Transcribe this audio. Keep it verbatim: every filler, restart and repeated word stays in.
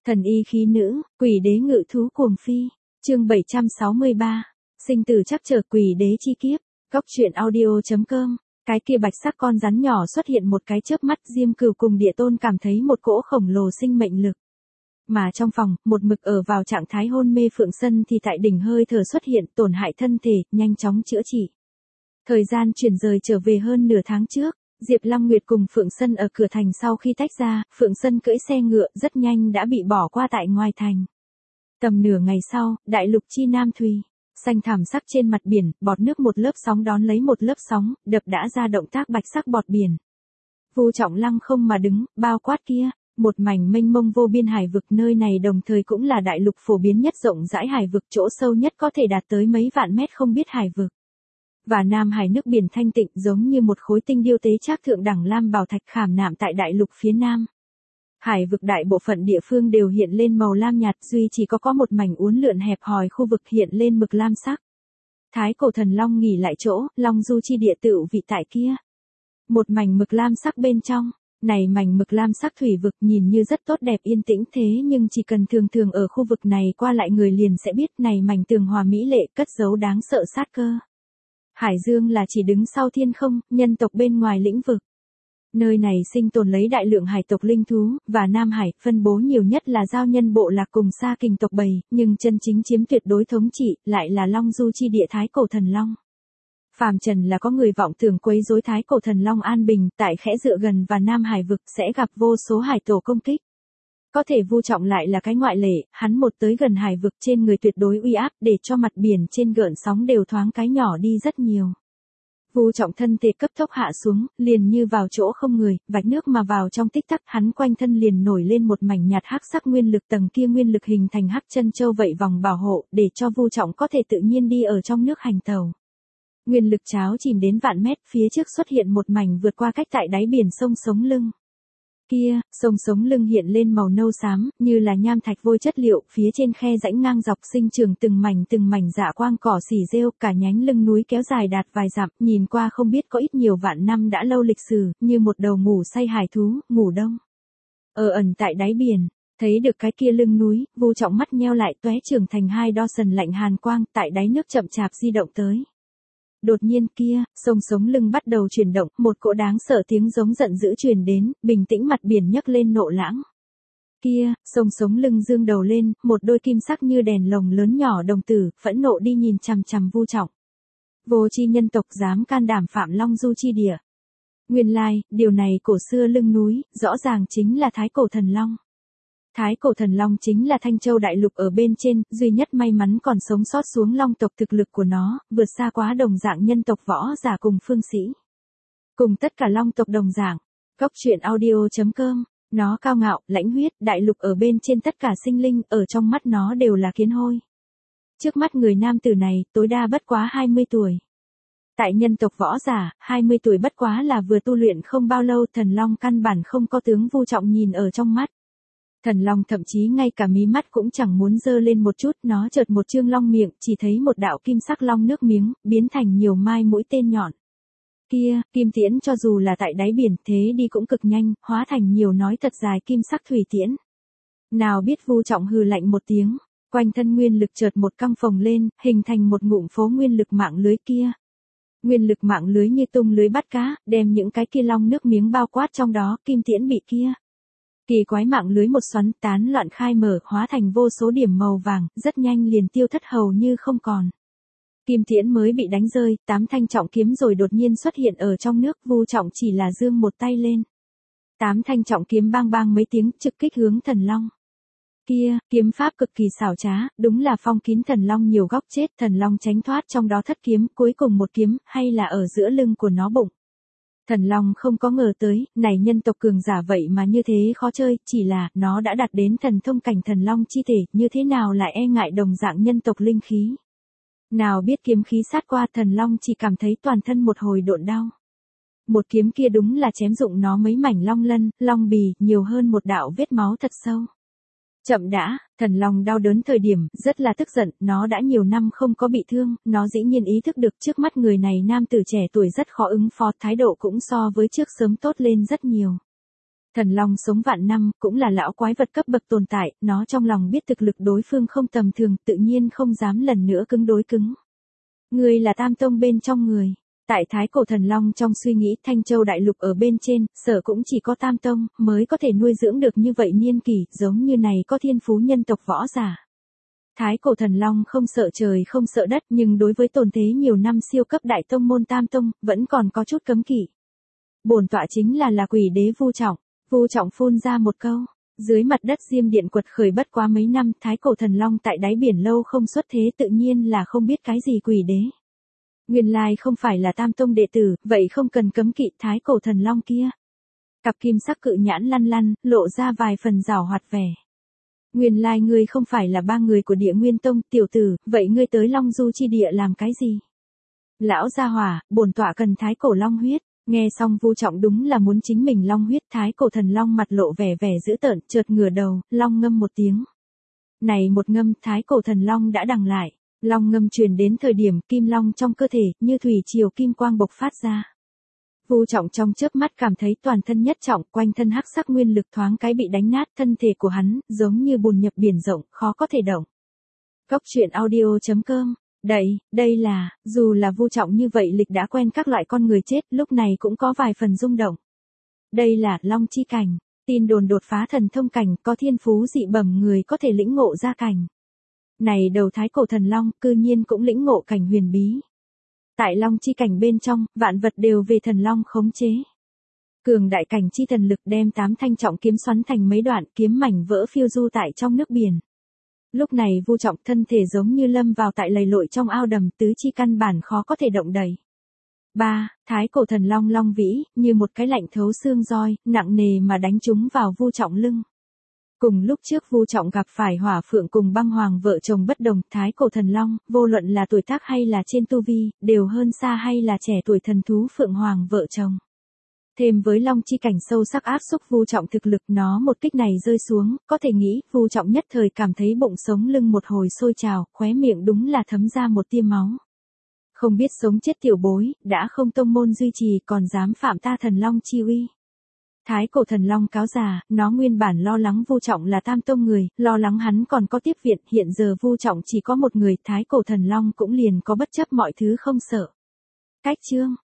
Thần y khí nữ, quỷ đế ngự thú cuồng phi. Chương bảy trăm sáu mươi ba. Sinh tử chắc trở quỷ đế chi kiếp. Góc truyện audio chấm com. Cái kia bạch sắc con rắn nhỏ xuất hiện một cái chớp mắt, Diêm Cửu cùng Địa Tôn cảm thấy một cỗ khổng lồ sinh mệnh lực. Mà trong phòng, một mực ở vào trạng thái hôn mê Phượng Sân thì tại đỉnh hơi thở xuất hiện, tổn hại thân thể, nhanh chóng chữa trị. Thời gian chuyển rời trở về hơn nửa tháng trước, Diệp Long Nguyệt cùng Phượng Sân ở cửa thành sau khi tách ra, Phượng Sân cưỡi xe ngựa rất nhanh đã bị bỏ qua tại ngoài thành. Tầm nửa ngày sau, đại lục chi nam thùy, xanh thảm sắc trên mặt biển, bọt nước một lớp sóng đón lấy một lớp sóng, đập đã ra động tác bạch sắc bọt biển. Vu Trọng lăng không mà đứng, bao quát kia, một mảnh mênh mông vô biên hải vực, nơi này đồng thời cũng là đại lục phổ biến nhất rộng rãi hải vực, chỗ sâu nhất có thể đạt tới mấy vạn mét không biết hải vực. Và Nam Hải nước biển thanh tịnh giống như một khối tinh điêu tế trác thượng đẳng lam bảo thạch khảm nạm tại đại lục phía Nam. Hải vực đại bộ phận địa phương đều hiện lên màu lam nhạt, duy chỉ có có một mảnh uốn lượn hẹp hòi khu vực hiện lên mực lam sắc. Thái cổ thần long nghỉ lại chỗ, long du chi địa tựu vị tại kia. Một mảnh mực lam sắc bên trong, này mảnh mực lam sắc thủy vực nhìn như rất tốt đẹp yên tĩnh, thế nhưng chỉ cần thường thường ở khu vực này qua lại người liền sẽ biết này mảnh tường hòa mỹ lệ cất giấu đáng sợ sát cơ. Hải dương là chỉ đứng sau thiên không, nhân tộc bên ngoài lĩnh vực. Nơi này sinh tồn lấy đại lượng hải tộc linh thú, và Nam Hải, phân bố nhiều nhất là giao nhân bộ lạc cùng Sa Kình tộc bầy, nhưng chân chính chiếm tuyệt đối thống trị, lại là Long Du chi địa Thái cổ thần long. Phàm trần là có người vọng tưởng quấy rối Thái cổ thần long an bình, tại khẽ dựa gần và Nam Hải vực sẽ gặp vô số hải tổ công kích. Có thể Vu Trọng lại là cái ngoại lệ, hắn một tới gần hải vực trên người tuyệt đối uy áp, để cho mặt biển trên gợn sóng đều thoáng cái nhỏ đi rất nhiều. Vu Trọng thân thể cấp tốc hạ xuống, liền như vào chỗ không người, vạch nước mà vào trong tích tắc, hắn quanh thân liền nổi lên một mảnh nhạt hắc sắc nguyên lực, tầng kia nguyên lực hình thành hắc chân châu vậy vòng bảo hộ, để cho Vu Trọng có thể tự nhiên đi ở trong nước hành tàu. Nguyên lực cháo chìm đến vạn mét, phía trước xuất hiện một mảnh vượt qua cách tại đáy biển sông sống lưng. Kia, sông sống lưng hiện lên màu nâu xám, như là nham thạch vôi chất liệu, phía trên khe rãnh ngang dọc sinh trưởng từng mảnh từng mảnh dạ quang cỏ xỉ rêu, cả nhánh lưng núi kéo dài đạt vài dặm, nhìn qua không biết có ít nhiều vạn năm đã lâu lịch sử, như một đầu ngủ say hải thú, ngủ đông. Ở ẩn tại đáy biển, thấy được cái kia lưng núi, Vu Trọng mắt nheo lại, tóe trưởng thành hai đo sần lạnh hàn quang, tại đáy nước chậm chạp di động tới. Đột nhiên kia, sông sống lưng bắt đầu chuyển động, một cỗ đáng sợ tiếng giống giận dữ truyền đến, bình tĩnh mặt biển nhấc lên nộ lãng. Kia, sông sống lưng dương đầu lên, một đôi kim sắc như đèn lồng lớn nhỏ đồng tử, phẫn nộ đi nhìn chằm chằm Vu Trọng. Vô chi nhân tộc dám can đảm phạm Long Du chi địa. Nguyên lai, điều này cổ xưa lưng núi, rõ ràng chính là Thái cổ thần long. Thái cổ thần long chính là Thanh Châu đại lục ở bên trên, duy nhất may mắn còn sống sót xuống long tộc, thực lực của nó, vượt xa quá đồng dạng nhân tộc võ giả cùng phương sĩ. Cùng tất cả long tộc đồng dạng. Góc truyện audio chấm com, nó cao ngạo, lãnh huyết, đại lục ở bên trên tất cả sinh linh, ở trong mắt nó đều là kiến hôi. Trước mắt người nam tử này, tối đa bất quá hai mươi tuổi. Tại nhân tộc võ giả, hai mươi tuổi bất quá là vừa tu luyện không bao lâu, thần long căn bản không có tướng Vu Trọng nhìn ở trong mắt. Thần long thậm chí ngay cả mí mắt cũng chẳng muốn dơ lên một chút, nó chợt một trương long miệng, chỉ thấy một đạo kim sắc long nước miếng, biến thành nhiều mai mũi tên nhọn. Kia, kim tiễn cho dù là tại đáy biển, thế đi cũng cực nhanh, hóa thành nhiều nói thật dài kim sắc thủy tiễn. Nào biết Vu Trọng hừ lạnh một tiếng, quanh thân nguyên lực chợt một căng phồng lên, hình thành một ngụm phố nguyên lực mạng lưới kia. Nguyên lực mạng lưới như tung lưới bắt cá, đem những cái kia long nước miếng bao quát trong đó, kim tiễn bị kia. Kỳ quái mạng lưới một xoắn tán loạn khai mở, hóa thành vô số điểm màu vàng, rất nhanh liền tiêu thất hầu như không còn. Kim tiễn mới bị đánh rơi, tám thanh trọng kiếm rồi đột nhiên xuất hiện ở trong nước, Vu Trọng chỉ là giương một tay lên. Tám thanh trọng kiếm bang bang mấy tiếng, trực kích hướng thần long. Kia, kiếm pháp cực kỳ xảo trá, đúng là phong kín thần long nhiều góc chết, thần long tránh thoát trong đó thất kiếm, cuối cùng một kiếm, hay là ở giữa lưng của nó bụng. Thần long không có ngờ tới, này nhân tộc cường giả vậy mà như thế khó chơi, chỉ là, nó đã đạt đến thần thông cảnh thần long chi thể, như thế nào lại e ngại đồng dạng nhân tộc linh khí. Nào biết kiếm khí sát qua, thần long chỉ cảm thấy toàn thân một hồi độn đau. Một kiếm kia đúng là chém dụng nó mấy mảnh long lân, long bì, nhiều hơn một đạo vết máu thật sâu. Chậm đã, thần long đau đớn thời điểm, rất là tức giận, nó đã nhiều năm không có bị thương, nó dĩ nhiên ý thức được trước mắt người này nam tử trẻ tuổi rất khó ứng phó, thái độ cũng so với trước sớm tốt lên rất nhiều. Thần long sống vạn năm, cũng là lão quái vật cấp bậc tồn tại, nó trong lòng biết thực lực đối phương không tầm thường, tự nhiên không dám lần nữa cứng đối cứng. Ngươi là tam tông bên trong người. Tại thái cổ thần long trong suy nghĩ Thanh Châu đại lục ở bên trên, sở cũng chỉ có tam tông, mới có thể nuôi dưỡng được như vậy niên kỷ, giống như này có thiên phú nhân tộc võ giả. Thái cổ thần long không sợ trời không sợ đất, nhưng đối với tồn thế nhiều năm siêu cấp đại tông môn tam tông, vẫn còn có chút cấm kỵ. Bổn tọa chính là là quỷ đế Vu Trọng. Vu Trọng phun ra một câu. Dưới mặt đất Diêm Điện quật khởi bất quá mấy năm, thái cổ thần long tại đáy biển lâu không xuất thế, tự nhiên là không biết cái gì quỷ đế. Nguyên lai không phải là tam tông đệ tử, vậy không cần cấm kỵ thái cổ thần long kia. Cặp kim sắc cự nhãn lăn lăn, lộ ra vài phần giảo hoạt vẻ. Nguyên lai ngươi không phải là ba người của Địa Nguyên Tông, tiểu tử, vậy ngươi tới Long Du chi địa làm cái gì? Lão gia hỏa, bổn tọa cần thái cổ long huyết. Nghe xong Vu Trọng đúng là muốn chính mình long huyết, thái cổ thần long mặt lộ vẻ vẻ dữ tợn, chợt ngửa đầu, long ngâm một tiếng. Này một ngâm, thái cổ thần long đã đằng lại. Long ngâm truyền đến thời điểm kim long trong cơ thể, như thủy triều kim quang bộc phát ra. Vu Trọng trong chớp mắt cảm thấy toàn thân nhất trọng, quanh thân hắc sắc nguyên lực thoáng cái bị đánh nát, thân thể của hắn, giống như bùn nhập biển rộng, khó có thể động. Góc truyện audio chấm com. Đây, đây là, dù là Vu Trọng như vậy lịch đã quen các loại con người chết, lúc này cũng có vài phần rung động. Đây là Long chi cảnh, tin đồn đột phá thần thông cảnh, có thiên phú dị bẩm người có thể lĩnh ngộ ra cảnh. Này đầu thái cổ thần long, cư nhiên cũng lĩnh ngộ cảnh huyền bí. Tại Long chi cảnh bên trong, vạn vật đều về thần long khống chế. Cường đại cảnh chi thần lực đem tám thanh trọng kiếm xoắn thành mấy đoạn, kiếm mảnh vỡ phiêu du tại trong nước biển. Lúc này Vu Trọng thân thể giống như lâm vào tại lầy lội trong ao đầm, tứ chi căn bản khó có thể động đậy. ba. Thái cổ thần long long vĩ, như một cái lạnh thấu xương roi, nặng nề mà đánh trúng vào Vu Trọng lưng. Cùng lúc trước Vu Trọng gặp phải Hỏa Phượng cùng Băng Hoàng vợ chồng bất đồng, thái cổ thần long, vô luận là tuổi tác hay là trên tu vi, đều hơn xa hay là trẻ tuổi thần thú Phượng Hoàng vợ chồng. Thêm với long chi cảnh sâu sắc áp xúc Vu Trọng thực lực, nó một kích này rơi xuống, có thể nghĩ, Vu Trọng nhất thời cảm thấy bụng sống lưng một hồi sôi trào, khóe miệng đúng là thấm ra một tia máu. Không biết sống chết tiểu bối, đã không tông môn duy trì còn dám phạm ta thần long chi uy. Thái cổ thần long cáo già, nó nguyên bản lo lắng Vu Trọng là tam tông người, lo lắng hắn còn có tiếp viện, hiện giờ Vu Trọng chỉ có một người, thái cổ thần long cũng liền có bất chấp mọi thứ không sợ. Cách chương